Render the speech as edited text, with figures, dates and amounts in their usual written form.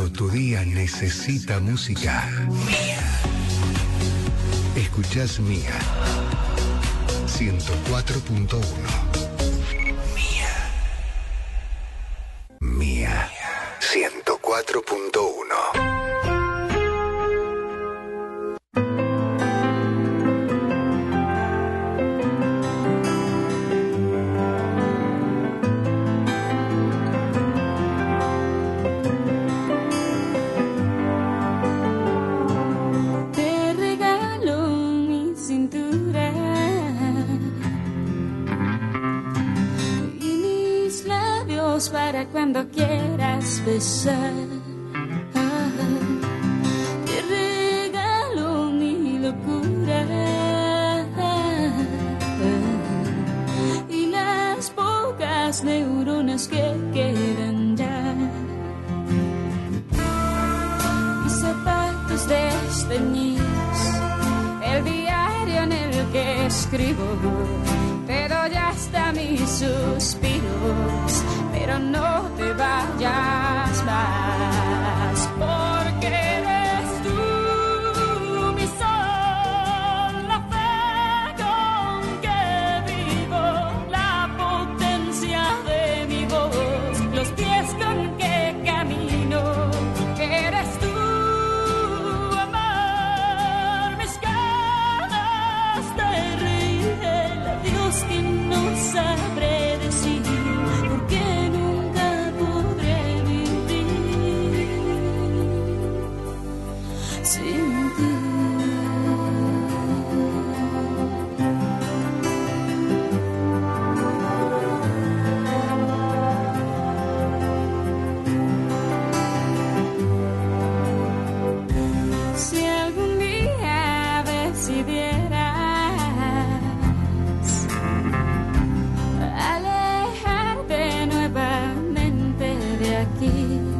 Cuando tu día necesita música, Mía. Escuchás Mía 104.1. Mía. Mía 104.1. Para cuando quieras besar, te regalo mi locura y las pocas neuronas que quedan ya. Mis zapatos desteñidos, el diario en el que escribo, te doy hasta mis suspiros. Pero no te vayas más, porque eres tú mi sol, la fe con que vivo, la potencia de mi voz, los pies con que camino. Eres tú, amor, mis ganas de reír, el adiós que no sabré decir. Si algún día decidieras alejarte nuevamente de aquí,